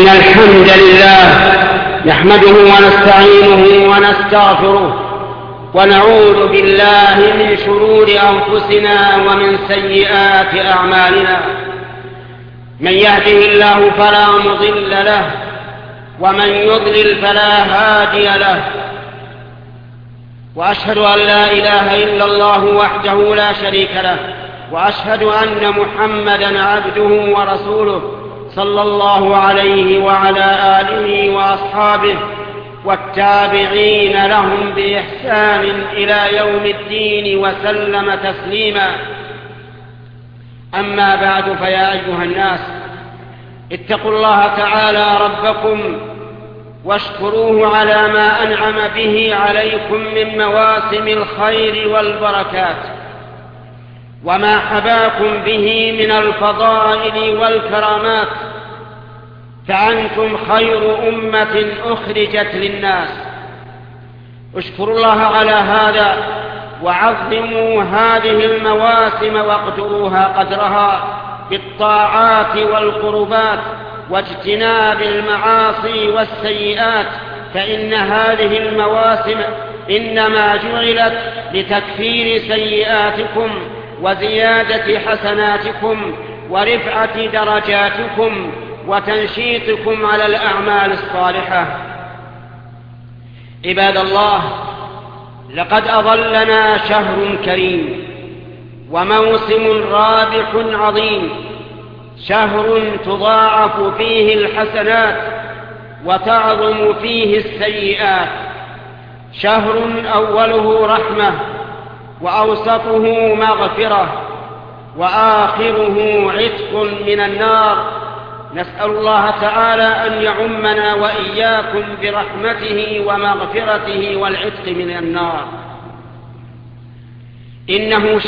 الحمد لله نحمده ونستعينه ونستغفره ونعوذ بالله من شرور أنفسنا ومن سيئات أعمالنا. من يهده الله فلا مضل له ومن يضلل فلا هادي له، وأشهد أن لا إله إلا الله وحده لا شريك له، وأشهد أن محمدًا عبده ورسوله صلى الله عليه وعلى آله وأصحابه والتابعين لهم بإحسان إلى يوم الدين وسلم تسليما. أما بعد، فيا أيها الناس اتقوا الله تعالى ربكم واشكروه على ما أنعم به عليكم من مواسم الخير والبركات وما حباكم به من الفضائل والكرامات، فأنتم خير أمة أخرجت للناس. اشكروا الله على هذا وعظموا هذه المواسم واقدروها قدرها بالطاعات والقربات واجتناب المعاصي والسيئات، فإن هذه المواسم إنما جعلت لتكفير سيئاتكم وزيادة حسناتكم ورفعة درجاتكم وتنشيطكم على الأعمال الصالحة. عباد الله، لقد أظلنا شهر كريم وموسم رابح عظيم، شهر تضاعف فيه الحسنات وتعظم فيه السيئات، شهر أوله رحمة وأوسطه مغفرة وآخره عتق من النار. نسأل الله تعالى أن يعمنا وإياكم برحمته ومغفرته والعتق من النار. إنه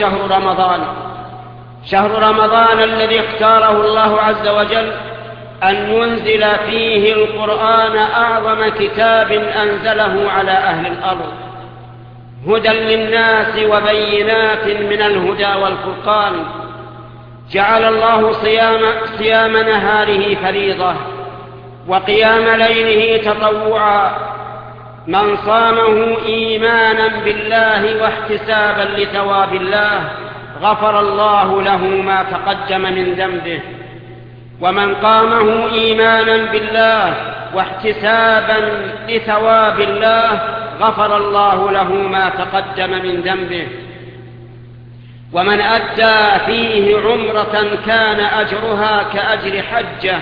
شهر رمضان الذي اختاره الله عز وجل أن ينزل فيه القرآن، أعظم كتاب أنزله على أهل الأرض، هدى للناس وبينات من الهدى والفرقان. جعل الله صيام نهاره فريضة وقيام ليله تطوعا. من صامه إيمانا بالله واحتسابا لثواب الله غفر الله له ما تقدم من ذنبه، ومن قامه إيمانا بالله واحتسابا لثواب الله غفر الله له ما تقدم من ذنبه. ومن أدى فيه عمرة كان أجرها كأجر حجة.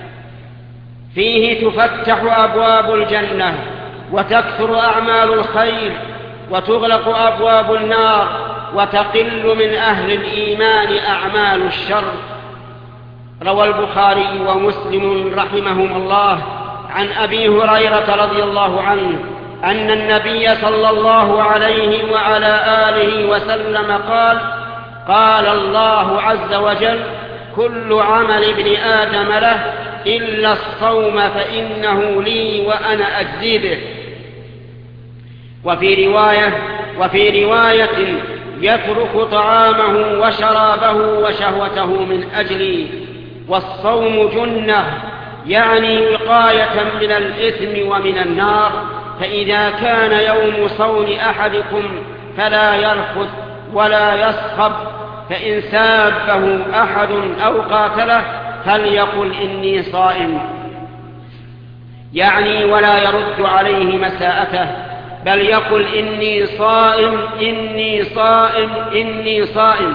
فيه تفتح أبواب الجنة وتكثر أعمال الخير وتغلق أبواب النار وتقل من أهل الإيمان أعمال الشر. روى البخاري ومسلم رحمهم الله عن أبي هريرة رضي الله عنه أن النبي صلى الله عليه وعلى آله وسلم قال: قال الله عز وجل: كل عمل ابن آدم له إلا الصوم فإنه لي وأنا أجزي به. وفي رواية يترك طعامه وشرابه وشهوته من أجلي. والصوم جنة، يعني وقاية من الإثم ومن النار. فإذا كان يوم صوم أحدكم فلا يرفث ولا يصخب، فإن سابه أحد أو قاتله فليقل إني صائم، يعني ولا يرد عليه مساءته، بل يقل إني صائم إني صائم إني صائم.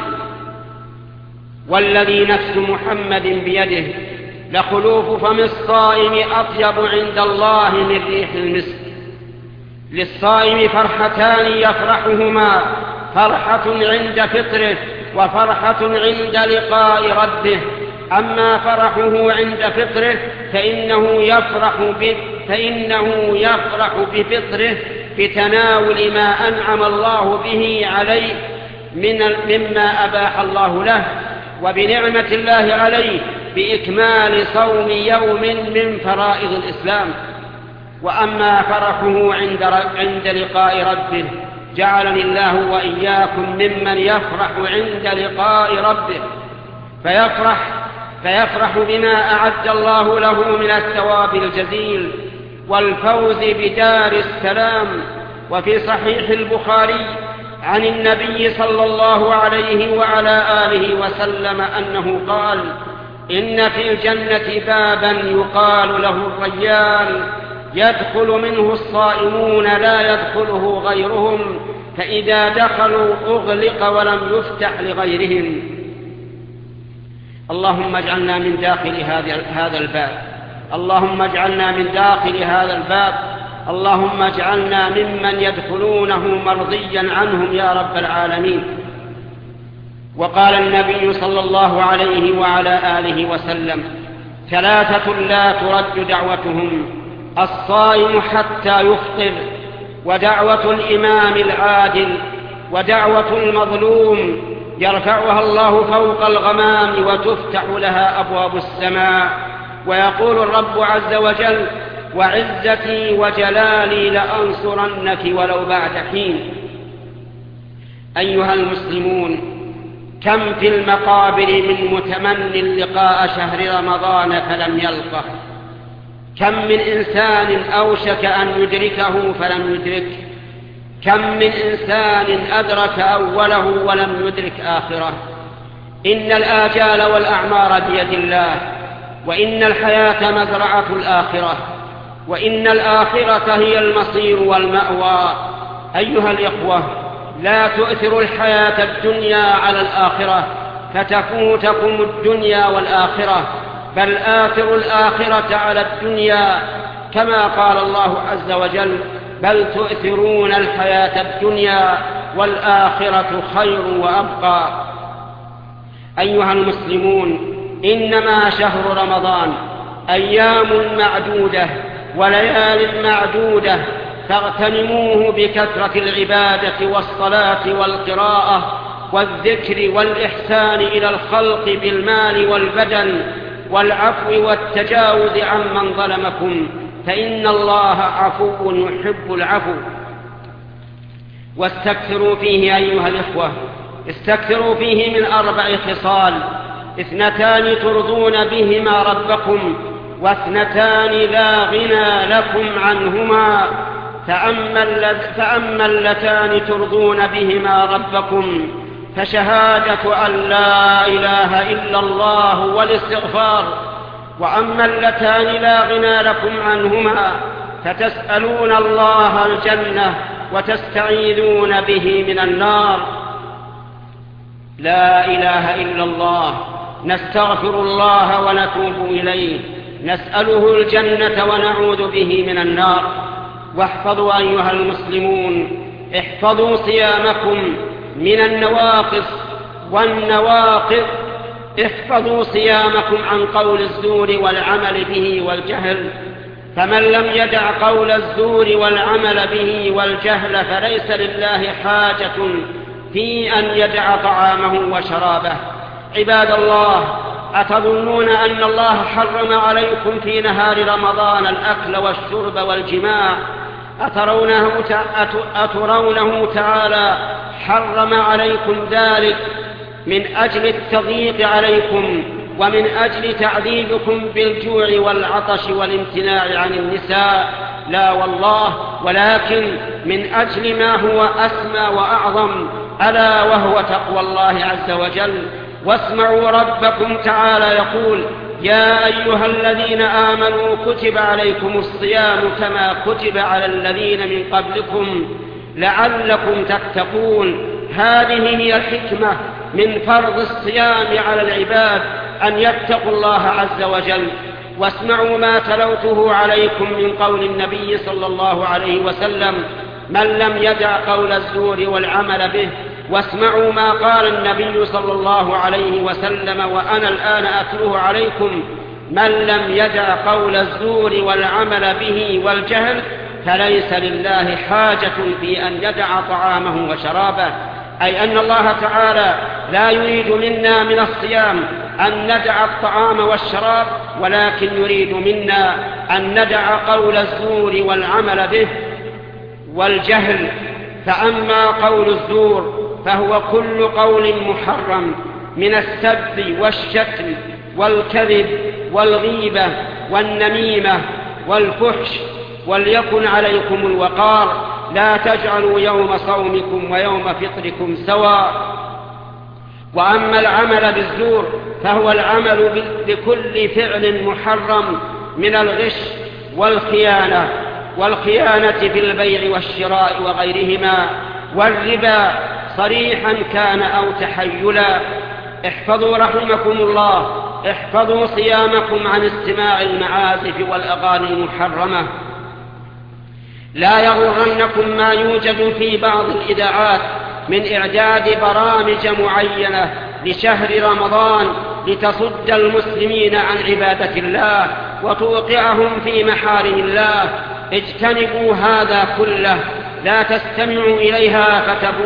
والذي نفس محمد بيده لخلوف فم الصائم أطيب عند الله من ريح المسك. للصائم فرحتان يفرحهما، فرحة عند فطره وفرحة عند لقاء ربه. أما فرحه عند فطره فإنه يفرح بفطره بتناول ما أنعم الله به عليه مما أباح الله له، وبنعمة الله عليه بإكمال صوم يوم من فرائض الإسلام. وأما فرحه عند لقاء ربه جعلني الله وإياكم ممن يفرح عند لقاء ربه، فيفرح فيفرح بما أعد الله له من الثواب الجزيل والفوز بدار السلام. وفي صحيح البخاري عن النبي صلى الله عليه وعلى آله وسلم أنه قال: إن في الجنة بابا يقال له الريان، يدخل منه الصائمون لا يدخله غيرهم، فإذا دخلوا أغلق ولم يفتح لغيرهم. اللهم اجعلنا من داخل هذا الباب، اللهم اجعلنا من داخل هذا الباب، اللهم اجعلنا ممن يدخلونه مرضيا عنهم يا رب العالمين. وقال النبي صلى الله عليه وعلى آله وسلم: ثلاثة لا ترد دعوتهم: الصائم حتى يفطر، ودعوة الإمام العادل، ودعوة المظلوم يرفعها الله فوق الغمام وتفتح لها أبواب السماء. ويقول الرب عز وجل: وعزتي وجلالي لأنصرنك ولو بعد حين. أيها المسلمون، كم في المقابر من متمن لقاء شهر رمضان فلم يلقه، كم من إنسان أوشك أن يدركه فلم يدركه، كم من إنسان أدرك أوله ولم يدرك آخره. إن الآجال والأعمار بيد الله، وإن الحياة مزرعة الآخرة، وإن الآخرة هي المصير والمأوى. أيها الإخوة، لا تؤثروا الحياة الدنيا على الآخرة فتفوتكم الدنيا والآخرة، بل آثروا الآخرة على الدنيا، كما قال الله عز وجل: بل تؤثرون الحياة الدنيا والآخرة خير وأبقى. أيها المسلمون، إنما شهر رمضان أيام معدودة وليال معدودة، فاغتنموه بكثرة العبادة والصلاة والقراءة والذكر والإحسان إلى الخلق بالمال والبدن، والعفو والتجاوز عمن ظلمكم، فإن الله عفو يحب العفو. واستكثروا فيه أيها الإخوة، استكثروا فيه من 4 خصال: 2 ترضون بهما ربكم، و2 لا غنى لكم عنهما. فأما اللتان ترضون بهما ربكم فشهادة أن لا إله إلا الله والاستغفار، وأما اللتان لا غنى لكم عنهما فتسألون الله الجنة وتستعيذون به من النار. لا إله إلا الله، نستغفر الله ونتوب إليه، نسأله الجنة ونعوذ به من النار. واحفظوا أيها المسلمون، احفظوا صيامكم من النواقص والنواقض، احفظوا صيامكم عن قول الزور والعمل به والجهل، فمن لم يدع قول الزور والعمل به والجهل فليس لله حاجة في أن يدع طعامه وشرابه. عباد الله، أتظنون أن الله حرم عليكم في نهار رمضان الأكل والشرب والجماع؟ أترونه تعالى حرم عليكم ذلك من أجل التضييق عليكم ومن أجل تعذيبكم بالجوع والعطش والامتناع عن النساء؟ لا والله، ولكن من أجل ما هو أسمى وأعظم، ألا وهو تقوى الله عز وجل. واسمعوا ربكم تعالى يقول: يا أيها الذين آمنوا كتب عليكم الصيام كما كتب على الذين من قبلكم لعلكم تتقون. هذه هي الحكمة من فرض الصيام على العباد، أن يتقوا الله عز وجل. واسمعوا ما تلوته عليكم من قول النبي صلى الله عليه وسلم: من لم يدع قول الزور والعمل به. واسمعوا ما قال النبي صلى الله عليه وسلم وأنا الآن أتلوه عليكم: من لم يدع قول الزور والعمل به والجهل فليس لله حاجة في أن يدع طعامه وشرابه. أي أن الله تعالى لا يريد منا من الصيام أن ندع الطعام والشراب، ولكن يريد منا أن ندع قول الزور والعمل به والجهل. فأما قول الزور فهو كل قول محرم من السب والشتم والكذب والغيبة والنميمة والفحش، وليكن عليكم الوقار، لا تجعلوا يوم صومكم ويوم فطركم سواء. وأما العمل بالزور فهو العمل بكل فعل محرم من الغش والخيانة في البيع والشراء وغيرهما، والربا صريحا كان أو تحيلا. احفظوا رحمكم الله، احفظوا صيامكم عن استماع المعازف والأغاني المحرمة. لا يغرنكم ما يوجد في بعض الإذاعات من إعداد برامج معينة لشهر رمضان لتصد المسلمين عن عبادة الله وتوقعهم في محارم الله. اجتنبوا هذا كله، لا تستمعوا إليها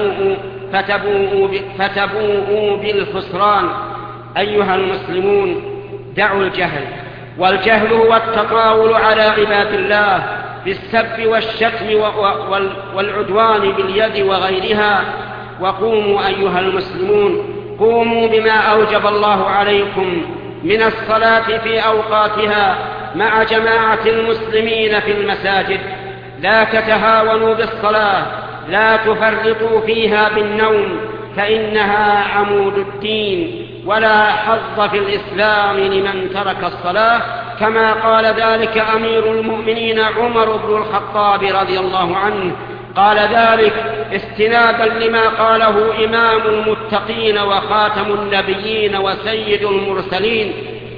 فتبوءوا بالخسران. أيها المسلمون، دعوا الجهل، والجهل هو التطاول على عباد الله بالسب والشتم والعدوان باليد وغيرها. وقوموا أيها المسلمون، قوموا بما أوجب الله عليكم من الصلاة في أوقاتها مع جماعة المسلمين في المساجد. لا تتهاونوا بالصلاة، لا تفرطوا فيها بالنوم، فإنها عمود الدين، ولا حظ في الإسلام لمن ترك الصلاة، كما قال ذلك أمير المؤمنين عمر بن الخطاب رضي الله عنه. قال ذلك استنادا لما قاله إمام المتقين وخاتم النبيين وسيد المرسلين،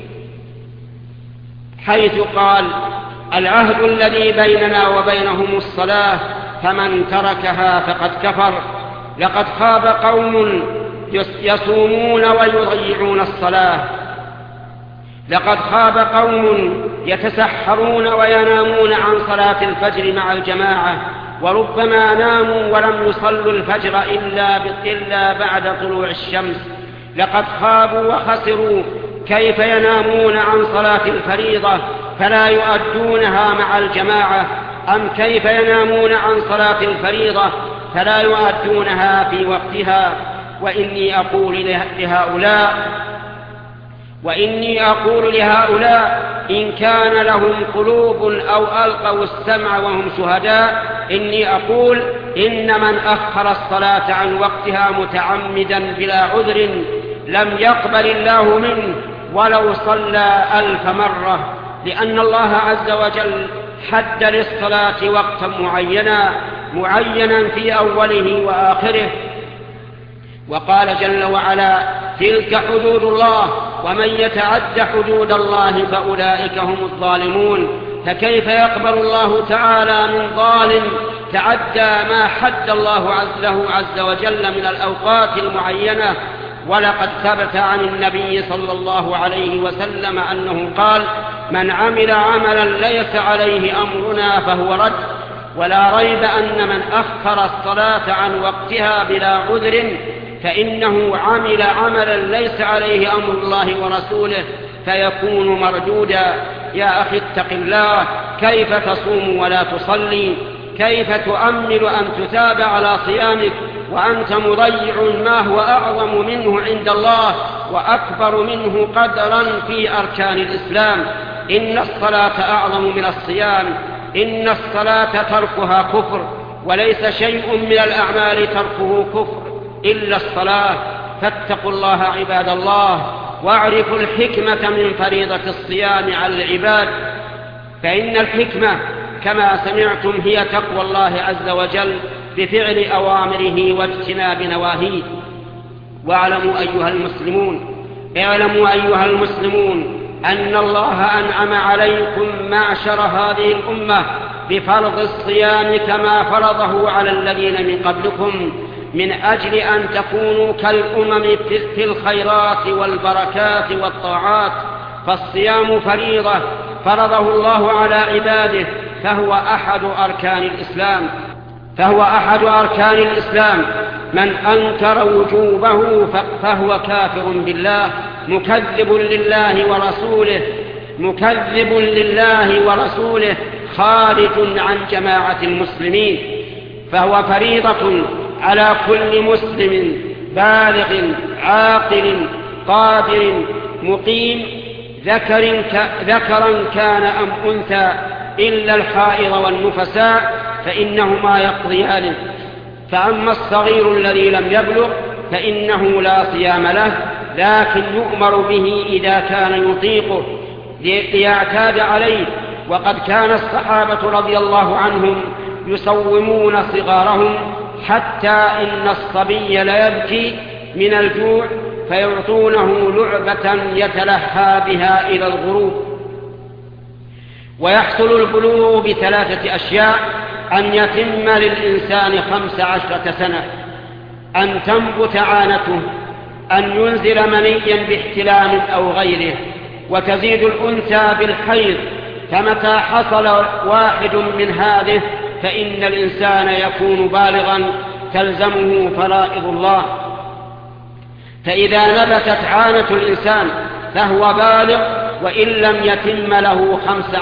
حيث قال: العهد الذي بيننا وبينهم الصلاة، فمن تركها فقد كفر. لقد خاب قوم يصومون ويضيعون الصلاة، لقد خاب قوم يتسحرون وينامون عن صلاة الفجر مع الجماعة، وربما ناموا ولم يصلوا الفجر إلا بعد طلوع الشمس. لقد خابوا وخسروا. كيف ينامون عن صلاة الفريضة فلا يؤدونها مع الجماعة؟ أم كيف ينامون عن صلاة الفريضة فلا يؤدونها في وقتها؟ وإني أقول لهؤلاء إن كان لهم قلوب أو ألقوا السمع وهم شهداء، إني أقول إن من أخر الصلاة عن وقتها متعمدا بلا عذر لم يقبل الله منه ولو صلى 1000 مرة، لأن الله عز وجل حد للصلاة وقتا معينا في أوله وآخره. وقال جل وعلا: تلك حدود الله ومن يتعد حدود الله فأولئك هم الظالمون. فكيف يقبل الله تعالى من ظالم تعدى ما حد الله له عز وجل من الأوقات المعينة؟ ولقد ثبت عن النبي صلى الله عليه وسلم أنه قال: من عمل عملا ليس عليه أمرنا فهو رد. ولا ريب أن من أخر الصلاة عن وقتها بلا عذر فإنه عمل عملا ليس عليه أمر الله ورسوله فيكون مردودا. يا أخي اتق الله، كيف تصوم ولا تصلي؟ كيف تؤمل أن تثاب على صيامك وأنت مضيع ما هو أعظم منه عند الله وأكبر منه قدرا في أركان الإسلام؟ إن الصلاة أعظم من الصيام، إن الصلاة تركها كفر، وليس شيء من الأعمال تركه كفر إلا الصلاة. فاتقوا الله عباد الله، واعرفوا الحكمة من فريضة الصيام على العباد، فإن الحكمة كما سمعتم هي تقوى الله عز وجل بفعل أوامره واجتناب نواهيه. واعلموا أيها المسلمون أن الله أنعم عليكم معشر هذه الأمة بفرض الصيام كما فرضه على الذين من قبلكم، من أجل أن تكونوا كالأمم في الخيرات والبركات والطاعات. فالصيام فريضة فرضه الله على عباده، فهو أحد أركان الإسلام. من أنكر وجوبه فهو كافر بالله، مكذب لله ورسوله، خارج عن جماعة المسلمين. فهو فريضة على كل مسلم بالغ عاقل قادر مقيم ذكرا كان أم أنثى إلا الحائض والنفساء فإنهما يقضيان. فأما الصغير الذي لم يبلغ فإنه لا صيام له، لكن يؤمر به إذا كان يطيقه ليعتاد عليه. وقد كان الصحابة رضي الله عنهم يصومون صغارهم، حتى إن الصبي ليبكي من الجوع فيعطونه لعبة يتلهى بها إلى الغروب. ويحصل البلوغ بثلاثة أشياء: أن يتم للإنسان 15 سنة، أن تنبت عانته، أن ينزل منيا باحتلام أو غيره، وتزيد الأنثى بالحيض. فمتى حصل واحد من هذه فإن الإنسان يكون بالغا تلزمه فرائض الله. فإذا نبتت عانة الإنسان فهو بالغ وإن لم يتم له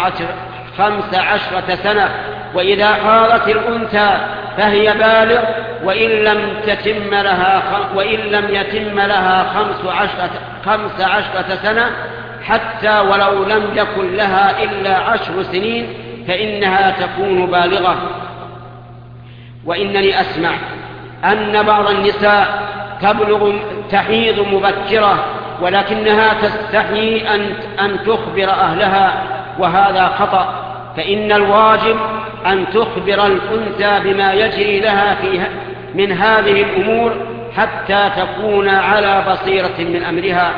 15 سنة، وإذا حاضت الأنثى فهي بالغ وإن لم يتم لها 15 سنة، حتى ولو لم يكن لها إلا 10 سنين فإنها تكون بالغة. وإنني أسمع أن بعض النساء تحيض مبكرة ولكنها تستحي أن تخبر أهلها، وهذا خطأ. فإن الواجب أن تخبر الأنثى بما يجري لها من هذه الأمور حتى تكون على بصيرة من أمرها.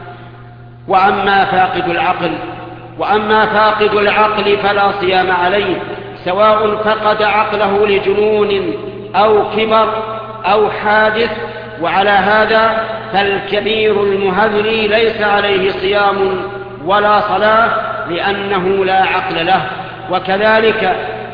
وأما فاقد العقل فلا صيام عليه، سواء فقد عقله لجنون أو كبر أو حادث. وعلى هذا فالكبير المهذلي ليس عليه صيام ولا صلاة، لأنه لا عقل له. وكذلك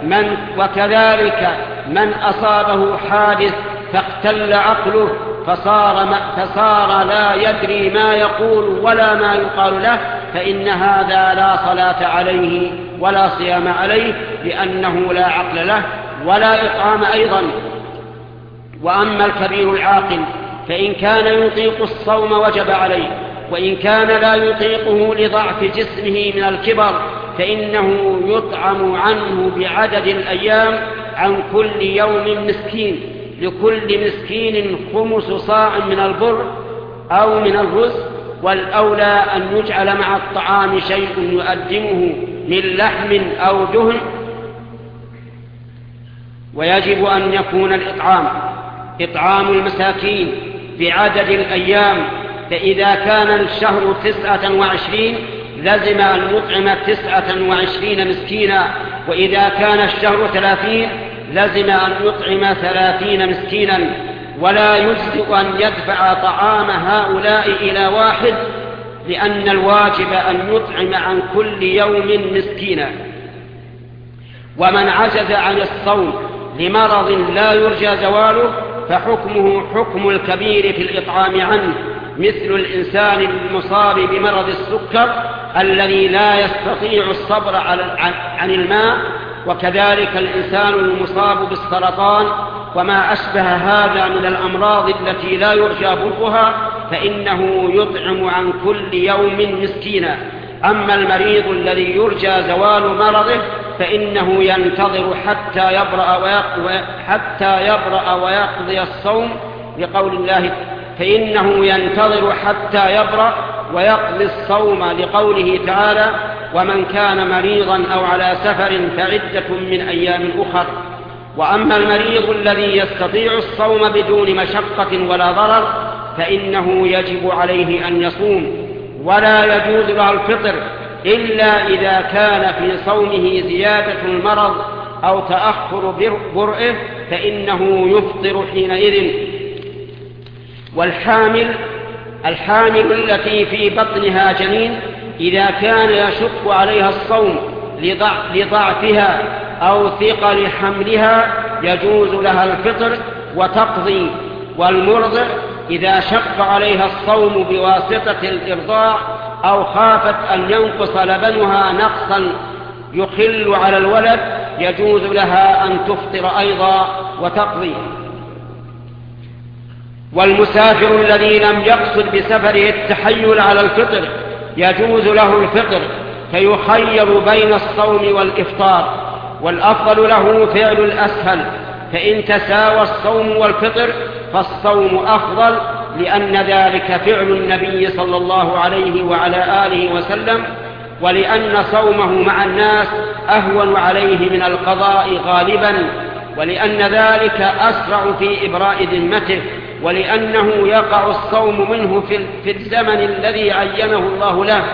من أصابه حادث فاختل عقله فصار لا يدري ما يقول ولا ما يقال له، فإن هذا لا صلاة عليه ولا صيام عليه، لأنه لا عقل له ولا إطعام أيضا. وأما الكبير العاقل فإن كان يطيق الصوم وجب عليه، وإن كان لا يطيقه لضعف جسمه من الكبر فإنه يطعم عنه بعدد الأيام عن كل يوم مسكين، لكل مسكين 5 صاع من البر أو من الرز. والأولى أن يجعل مع الطعام شيء يقدمه من لحم أو دهن. ويجب أن يكون إطعام المساكين بعدد الأيام. فإذا كان الشهر 29 لزم أن يطعم 29 مسكينا، وإذا كان الشهر 30 لزم أن يطعم 30 مسكينا. ولا يجزئ أن يدفع طعام هؤلاء إلى واحد، لأن الواجب أن يطعم عن كل يوم مسكينا. ومن عجز عن الصوم لمرض لا يرجى زواله فحكمه حكم الكبير في الإطعام عنه، مثل الإنسان المصاب بمرض السكر الذي لا يستطيع الصبر عن الماء، وكذلك الإنسان المصاب بالسرطان وما أشبه هذا من الأمراض التي لا يرجى برؤها، فإنه يطعم عن كل يوم مسكينا. أما المريض الذي يرجى زوال مرضه فإنه ينتظر حتى يبرأ ويقضي الصوم، لقول الله فإنه ينتظر حتى يبرأ ويقضي الصوم، لقوله تعالى ومن كان مريضا أو على سفر فعدة من أيام أخر. وأما المريض الذي يستطيع الصوم بدون مشقة ولا ضرر فإنه يجب عليه أن يصوم، ولا يجوز له الفطر إلا إذا كان في صومه زيادة المرض أو تأخر برئه فإنه يفطر حينئذ. الحامل التي في بطنها جنين إذا كان يشق عليها الصوم لضعفها أو ثقل حملها يجوز لها الفطر وتقضي. والمرضع إذا شق عليها الصوم بواسطة الإرضاع أو خافت أن ينقص لبنها نقصا يخل على الولد يجوز لها أن تفطر أيضا وتقضي. والمسافر الذي لم يقصد بسفره التحيل على الفطر يجوز له الفطر فيخير بين الصوم والإفطار، والأفضل له فعل الأسهل، فإن تساوى الصوم والفطر فالصوم أفضل، لأن ذلك فعل النبي صلى الله عليه وعلى آله وسلم، ولأن صومه مع الناس أهون عليه من القضاء غالبا، ولأن ذلك أسرع في إبراء ذمته، ولأنه يقع الصوم منه في الزمن الذي عينه الله له.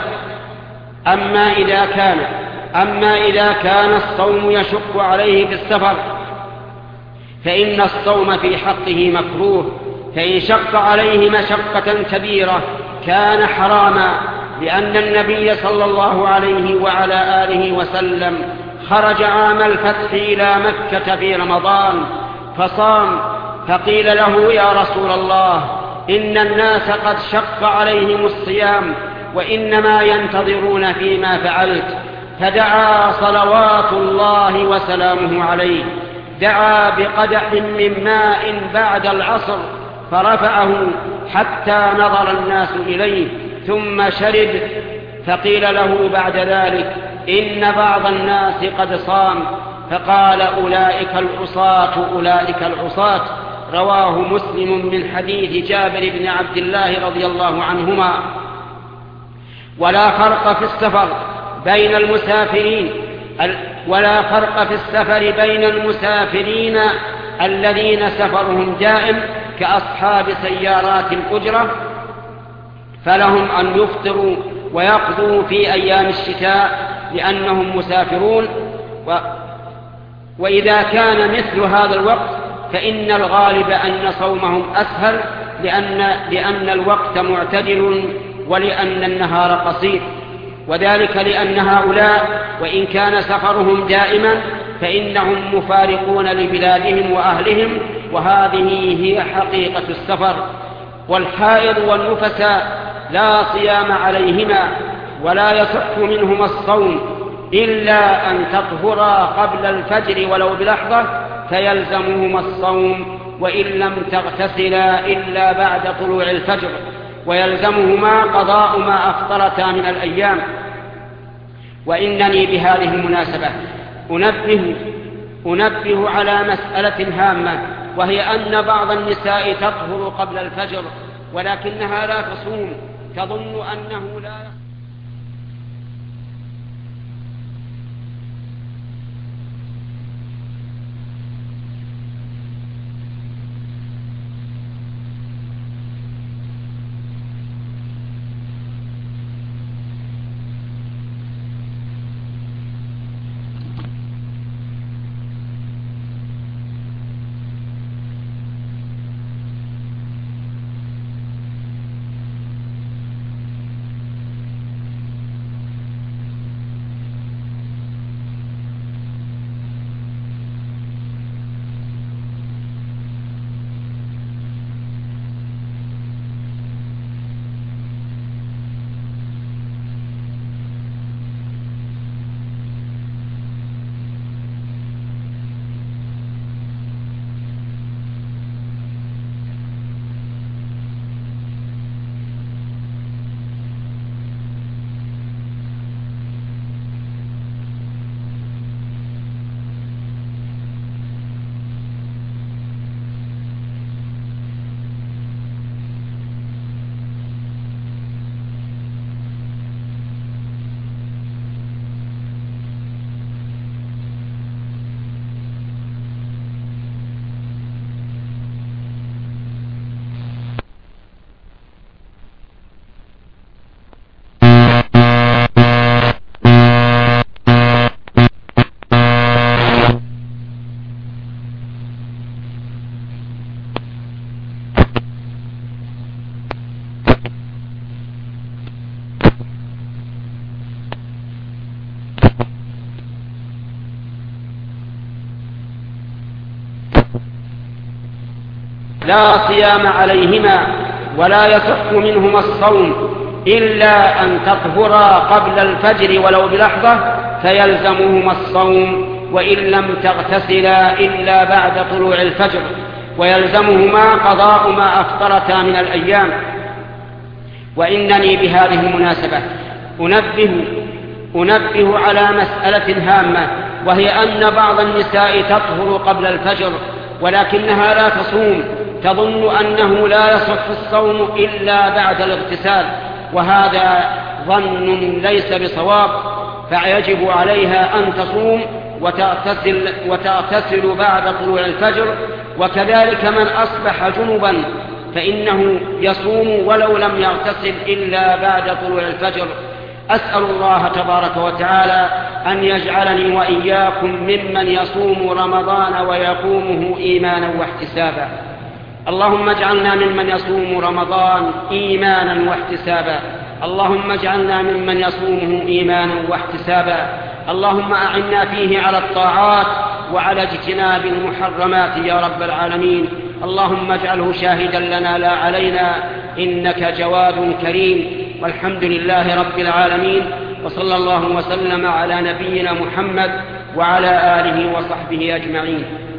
أما إذا كان الصوم يشق عليه في السفر فإن الصوم في حقه مكروه، فإن شق عليه مشقة كبيرة كان حراما، لأن النبي صلى الله عليه وعلى آله وسلم خرج عام الفتح إلى مكة في رمضان فصام، فقيل له: يا رسول الله، إن الناس قد شق عليهم الصيام وإنما ينتظرون فيما فعلت. فدعا صلوات الله وسلامه عليه، دعا بقدح من ماء بعد العصر فرفعه حتى نظر الناس إليه ثم شرب، فقيل له بعد ذلك: إن بعض الناس قد صام، فقال: أولئك العصاة. رواه مسلم من حديث جابر بن عبد الله رضي الله عنهما. ولا فرق في السفر بين المسافرين الذين سفرهم دائم كأصحاب سيارات الأجرة، فلهم أن يفطروا ويقضوا في أيام الشتاء لأنهم مسافرون. وإذا كان مثل هذا الوقت فإن الغالب أن صومهم أسهل، لأن الوقت معتدل ولأن النهار قصير، وذلك لأن هؤلاء وإن كان سفرهم دائما فإنهم مفارقون لبلادهم وأهلهم، وهذه هي حقيقة السفر. والحائض والنفساء لا صيام عليهما ولا يصح منهما الصوم إلا أن تطهرا قبل الفجر ولو بلحظة فيلزمهما الصوم، وإن لم تغتسلا إلا بعد طلوع الفجر، ويلزمهما قضاء ما أفطرتا من الأيام. وإنني بهذه المناسبة أنبه على مسألة هامة، وهي أن بعض النساء تطهر قبل الفجر ولكنها لا تصوم، تظن أنه لا صيام عليهما ولا يصح منهما الصوم إلا أن تطهرا قبل الفجر ولو بلحظة فيلزمهما الصوم، وإن لم تغتسلا إلا بعد طلوع الفجر، ويلزمهما قضاء ما أفطرتا من الأيام. وإنني بهذه المناسبة أنبه على مسألة هامة، وهي أن بعض النساء تطهر قبل الفجر ولكنها لا تصوم، تظن أنه لا يصح الصوم إلا بعد الاغتسال، وهذا ظن ليس بصواب، فيجب عليها أن تصوم وتغتسل بعد طلوع الفجر. وكذلك من أصبح جنبا فإنه يصوم ولو لم يغتسل إلا بعد طلوع الفجر. أسأل الله تبارك وتعالى أن يجعلني وإياكم ممن يصوم رمضان ويقومه إيمانا واحتسابا. اللهم اجعلنا ممن يصوم رمضان إيمانا واحتسابا. اللهم اجعلنا ممن يصومه إيمانا واحتسابا. اللهم أعنا فيه على الطاعات وعلى اجتناب المحرمات يا رب العالمين. اللهم اجعله شاهدا لنا لا علينا، إنك جواد كريم. والحمد لله رب العالمين، وصلى الله وسلم على نبينا محمد وعلى آله وصحبه أجمعين.